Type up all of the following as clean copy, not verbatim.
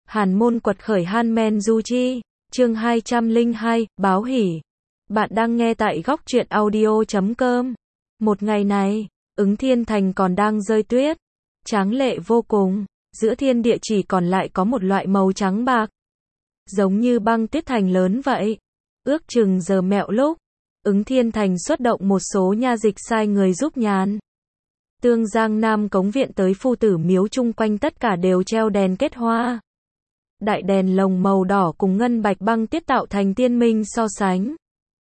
Hàn môn quật khởi Han Du Chi, chương 202, báo hỉ. Bạn đang nghe tại góc truyện audio.com. Một ngày này, Ứng Thiên Thành còn đang rơi tuyết, tráng lệ vô cùng, giữa thiên địa chỉ còn lại có một loại màu trắng bạc, giống như băng tuyết thành lớn vậy. Ước chừng giờ mẹo lúc, Ứng Thiên Thành xuất động một số nha dịch sai người giúp nhàn. Tương Giang Nam cống viện tới Phu Tử Miếu chung quanh tất cả đều treo đèn kết hoa. Đại đèn lồng màu đỏ cùng ngân bạch băng tuyết tạo thành tiên minh so sánh.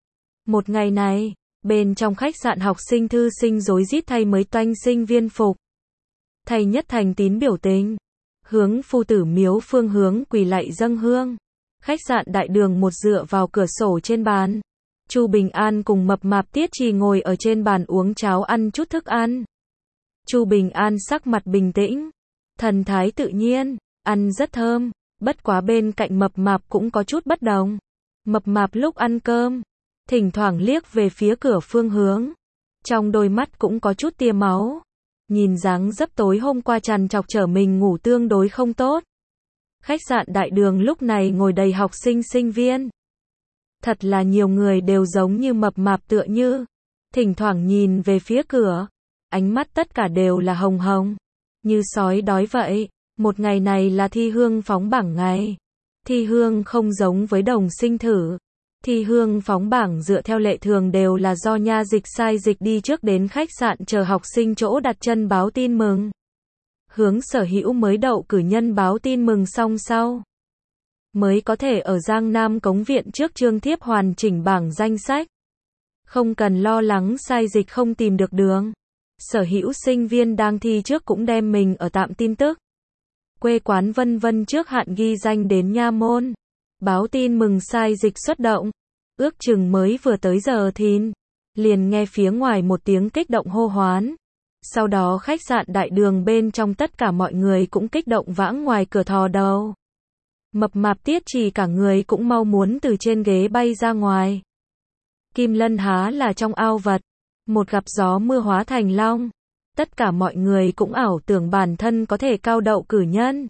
Một ngày này, bên trong khách sạn học sinh thư sinh rối rít thay mới toanh sinh viên phục. Thầy nhất thành tín biểu tình, hướng Phu Tử Miếu phương hướng quỳ lạy dâng hương. Khách sạn đại đường một dựa vào cửa sổ trên bàn. Chu Bình An cùng mập mạp Tiết Trì ngồi ở trên bàn uống cháo ăn chút thức ăn. Chu Bình An sắc mặt bình tĩnh, thần thái tự nhiên, ăn rất thơm, bất quá bên cạnh mập mạp cũng có chút bất đồng. Mập mạp lúc ăn cơm, thỉnh thoảng liếc về phía cửa phương hướng, trong đôi mắt cũng có chút tia máu. Nhìn dáng dấp tối hôm qua trằn trọc trở mình ngủ tương đối không tốt. Khách sạn đại đường lúc này ngồi đầy học sinh sinh viên. Thật là nhiều người đều giống như mập mạp tựa như, thỉnh thoảng nhìn về phía cửa, ánh mắt tất cả đều là hồng hồng, như sói đói vậy. Một ngày này là thi hương phóng bảng ngày. Thi hương không giống với đồng sinh thử. Thi hương phóng bảng dựa theo lệ thường đều là do nha dịch sai dịch đi trước đến khách sạn chờ học sinh chỗ đặt chân báo tin mừng. Hướng sở hữu mới đậu cử nhân báo tin mừng xong sau, mới có thể ở Giang Nam cống viện trước trương thiếp hoàn chỉnh bảng danh sách. Không cần lo lắng sai dịch không tìm được đường. Sở hữu sinh viên đang thi trước cũng đem mình ở tạm tin tức, quê quán vân vân trước hạn ghi danh đến nha môn. Báo tin mừng sai dịch xuất động. Ước chừng mới vừa tới giờ thìn, liền nghe phía ngoài một tiếng kích động hô hoán. Sau đó khách sạn đại đường bên trong tất cả mọi người cũng kích động vãng ngoài cửa thò đầu. Mập mạp Tiết Trì cả người cũng mau muốn từ trên ghế bay ra ngoài. Kim Lân há là trong ao vật, một gặp gió mưa hóa thành long. Tất cả mọi người cũng ảo tưởng bản thân có thể cao đậu cử nhân.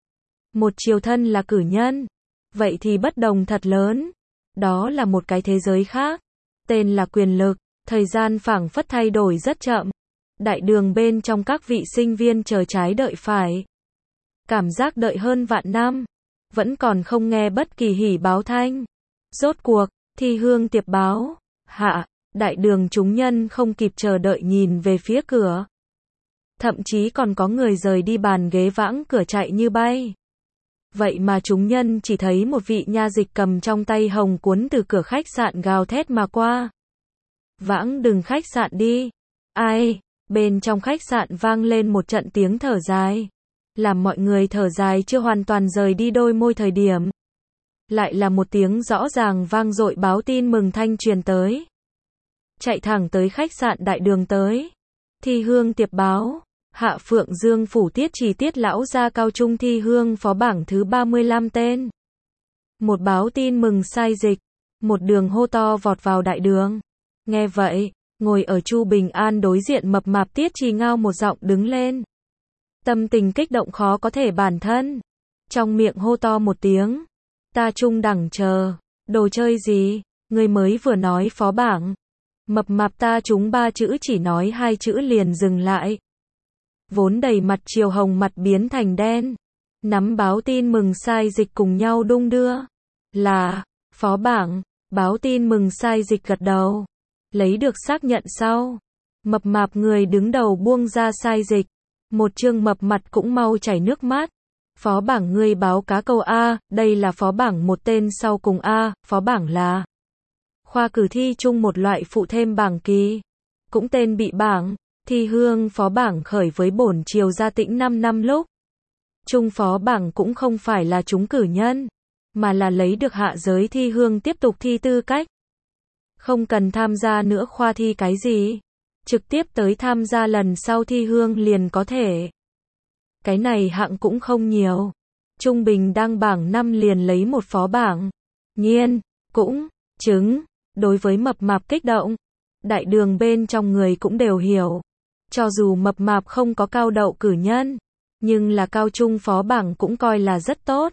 Một triều thân là cử nhân, vậy thì bất đồng thật lớn. Đó là một cái thế giới khác, tên là quyền lực. Thời gian phảng phất thay đổi rất chậm. Đại đường bên trong các vị sinh viên chờ trái đợi phải. Cảm giác đợi hơn vạn năm, vẫn còn không nghe bất kỳ hỉ báo thanh. Rốt cuộc, thi hương tiệp báo hạ. Đại đường chúng nhân không kịp chờ đợi nhìn về phía cửa. Thậm chí còn có người rời đi bàn ghế vãng cửa chạy như bay. Vậy mà chúng nhân chỉ thấy một vị nha dịch cầm trong tay hồng cuốn từ cửa khách sạn gào thét mà qua. Vãng đừng khách sạn đi. Ai? Bên trong khách sạn vang lên một trận tiếng thở dài. Làm mọi người thở dài chưa hoàn toàn rời đi đôi môi thời điểm. Lại là một tiếng rõ ràng vang dội báo tin mừng thanh truyền tới. Chạy thẳng tới khách sạn đại đường tới. Thi hương tiệp báo. Hạ Phượng Dương phủ Tiết Trì Tiết lão gia cao trung thi hương phó bảng thứ 35 tên. Một báo tin mừng sai dịch. Một đường hô to vọt vào đại đường. Nghe vậy, ngồi ở Chu Bình An đối diện mập mạp Tiết Trì ngao một giọng đứng lên. Tâm tình kích động khó có thể bản thân. Trong miệng hô to một tiếng. Ta trung đẳng chờ. Đồ chơi gì? Người mới vừa nói phó bảng. Mập mạp ta trúng 3 chữ chỉ nói 2 chữ liền dừng lại. Vốn đầy mặt chiều hồng mặt biến thành đen. Nắm báo tin mừng sai dịch cùng nhau đung đưa. Là, phó bảng. Báo tin mừng sai dịch gật đầu. Lấy được xác nhận sau. Mập mạp người đứng đầu buông ra sai dịch. Một chương mập mặt cũng mau chảy nước mắt. Phó bảng ngươi báo cá câu A, đây là phó bảng một tên sau cùng A, phó bảng là khoa cử thi chung một loại phụ thêm bảng kỳ. Cũng tên bị bảng. Thi hương phó bảng khởi với bổn triều gia tĩnh 5 năm lúc. Trung phó bảng cũng không phải là trúng cử nhân, mà là lấy được hạ giới thi hương tiếp tục thi tư cách. Không cần tham gia nữa khoa thi cái gì. Trực tiếp tới tham gia lần sau thi hương liền có thể. Cái này hạng cũng không nhiều. Trung bình đang bảng 5 liền lấy một phó bảng. Nhiên, cũng, chứng. Đối với mập mạp kích động, đại đường bên trong người cũng đều hiểu. Cho dù mập mạp không có cao đậu cử nhân, nhưng là cao trung phó bảng cũng coi là rất tốt.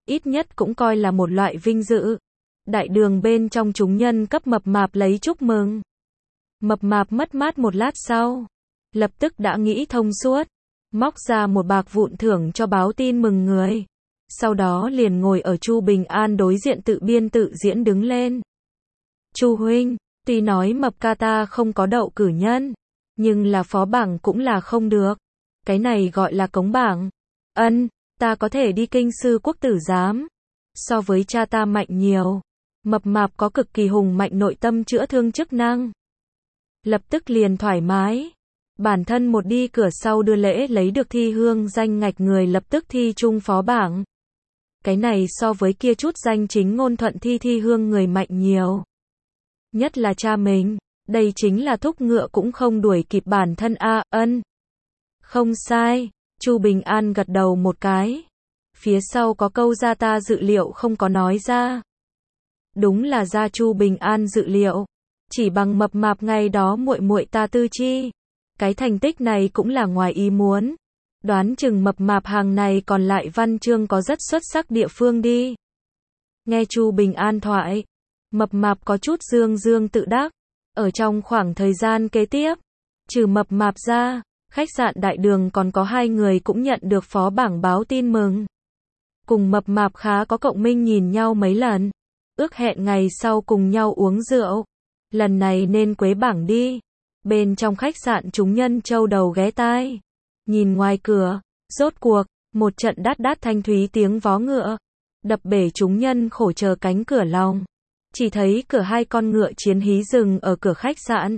ít nhất cũng coi là một loại vinh dự. Đại đường bên trong chúng nhân cấp mập mạp lấy chúc mừng. Mập mạp mất mát một lát sau, lập tức đã nghĩ thông suốt, móc ra một bạc vụn thưởng cho báo tin mừng người. Sau đó liền ngồi ở Chu Bình An đối diện tự biên tự diễn đứng lên. Chu huynh, tuy nói mập ca ta không có đậu cử nhân, nhưng là phó bảng cũng là không được. Cái này gọi là cống bảng. Ân, ta có thể đi kinh sư quốc tử giám. So với cha ta mạnh nhiều. Mập mạp có cực kỳ hùng mạnh nội tâm chữa thương chức năng. Lập tức liền thoải mái. Bản thân một đi cửa sau đưa lễ lấy được thi hương danh ngạch người lập tức thi chung phó bảng. Cái này so với kia chút danh chính ngôn thuận thi hương người mạnh nhiều. Nhất là cha mình, đây chính là thúc ngựa cũng không đuổi kịp bản thân a. Ân. Không sai, Chu Bình An gật đầu một cái. Phía sau có câu ra ta dự liệu không có nói ra. Đúng là ra Chu Bình An dự liệu. Chỉ bằng mập mạp ngày đó muội muội ta tư chi. Cái thành tích này cũng là ngoài ý muốn. Đoán chừng mập mạp hàng này còn lại văn chương có rất xuất sắc địa phương đi. Nghe Chu Bình An thoại, mập mạp có chút dương dương tự đắc. Ở trong khoảng thời gian kế tiếp, trừ mập mạp ra, khách sạn Đại Đường còn có 2 người cũng nhận được phó bảng báo tin mừng. Cùng mập mạp khá có cộng minh nhìn nhau mấy lần. Ước hẹn ngày sau cùng nhau uống rượu. Lần này nên quế bảng đi. Bên trong khách sạn chúng nhân châu đầu ghé tai. Nhìn ngoài cửa, rốt cuộc, một trận đát đát thanh thúy tiếng vó ngựa. Đập bể chúng nhân khổ chờ cánh cửa lòng. Chỉ thấy cửa 2 con ngựa chiến hí dừng ở cửa khách sạn.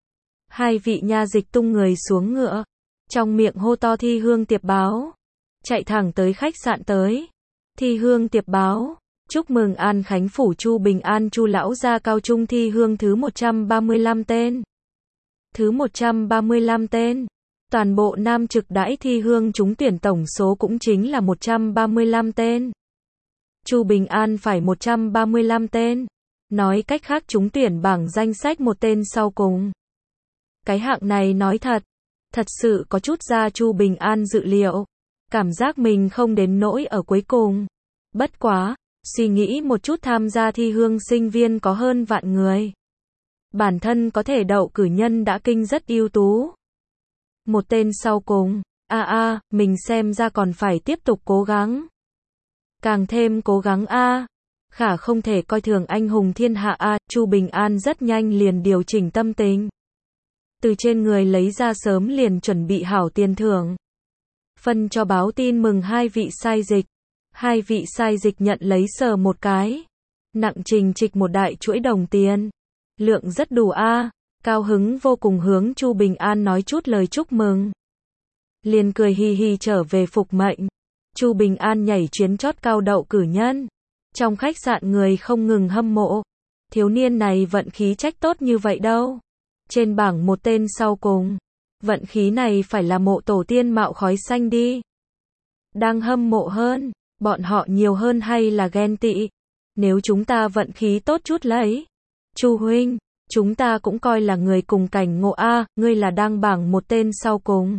2 vị nha dịch tung người xuống ngựa. Trong miệng hô to thi hương tiệp báo. Chạy thẳng tới khách sạn tới. Thi hương tiệp báo. Chúc mừng An Khánh Phủ Chu Bình An Chu lão gia cao trung thi hương thứ 135 tên. Thứ 135 tên. Toàn bộ nam trực đãi thi hương trúng tuyển tổng số cũng chính là 135 tên. Chu Bình An phải 135 tên. Nói cách khác trúng tuyển bảng danh sách một tên sau cùng. Cái hạng này nói thật sự có chút ra Chu Bình An dự liệu. Cảm giác mình không đến nỗi ở cuối cùng. Bất quá, suy nghĩ một chút tham gia thi hương sinh viên có hơn vạn người. Bản thân có thể đậu cử nhân đã kinh rất ưu tú. Một tên sau cùng, mình xem ra còn phải tiếp tục cố gắng. Càng thêm cố gắng khả không thể coi thường anh hùng thiên hạ Chu Bình An rất nhanh liền điều chỉnh tâm tình. Từ trên người lấy ra sớm liền chuẩn bị hảo tiền thưởng. Phân cho báo tin mừng 2 vị sai dịch. 2 vị sai dịch nhận lấy sờ một cái. Nặng trình trịch một đại chuỗi đồng tiền. Lượng rất đủ cao hứng vô cùng hướng Chu Bình An nói chút lời chúc mừng. Liền cười hi hi trở về phục mệnh. Chu Bình An nhảy chuyến chót cao đậu cử nhân. Trong khách sạn người không ngừng hâm mộ. Thiếu niên này vận khí trách tốt như vậy đâu. Trên bảng một tên sau cùng. Vận khí này phải là mộ tổ tiên mạo khói xanh đi. Đang hâm mộ hơn. Bọn họ nhiều hơn hay là ghen tị? Nếu chúng ta vận khí tốt chút lấy. Chu huynh, chúng ta cũng coi là người cùng cảnh ngộ ngươi là đang bảng một tên sau cùng.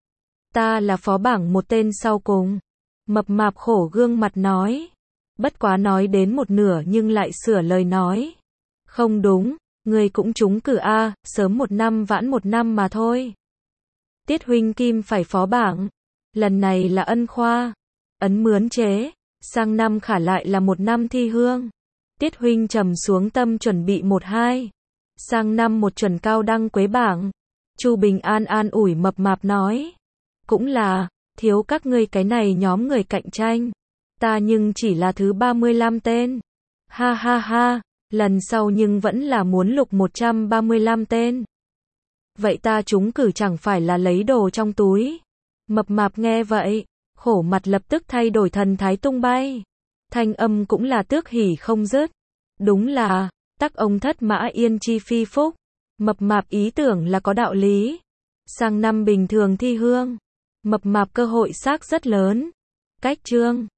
Ta là phó bảng một tên sau cùng. Mập mạp khổ gương mặt nói. Bất quá nói đến một nửa nhưng lại sửa lời nói. Không đúng, người cũng trúng cử sớm 1 năm vãn 1 năm mà thôi. Tiết huynh kim phải phó bảng. Lần này là ân khoa. Ấn mướn chế. Sang năm khả lại là 1 năm thi hương. Tiết huynh trầm xuống tâm chuẩn bị 1-2. Sang năm 1 chuẩn cao đăng quế bảng. Chu Bình An an ủi mập mạp nói. Cũng là, thiếu các ngươi cái này nhóm người cạnh tranh. Ta nhưng chỉ là thứ 35 tên. Ha ha ha, lần sau nhưng vẫn là muốn lục 135 tên. Vậy ta trúng cử chẳng phải là lấy đồ trong túi. Mập mạp nghe vậy, khổ mặt lập tức thay đổi thần thái tung bay. Thanh âm cũng là tước hỉ không dứt. Đúng là, tắc ông thất mã yên chi phi phúc. Mập mạp ý tưởng là có đạo lý. Sang năm bình thường thi hương. Mập mạp cơ hội xác rất lớn. Cách chương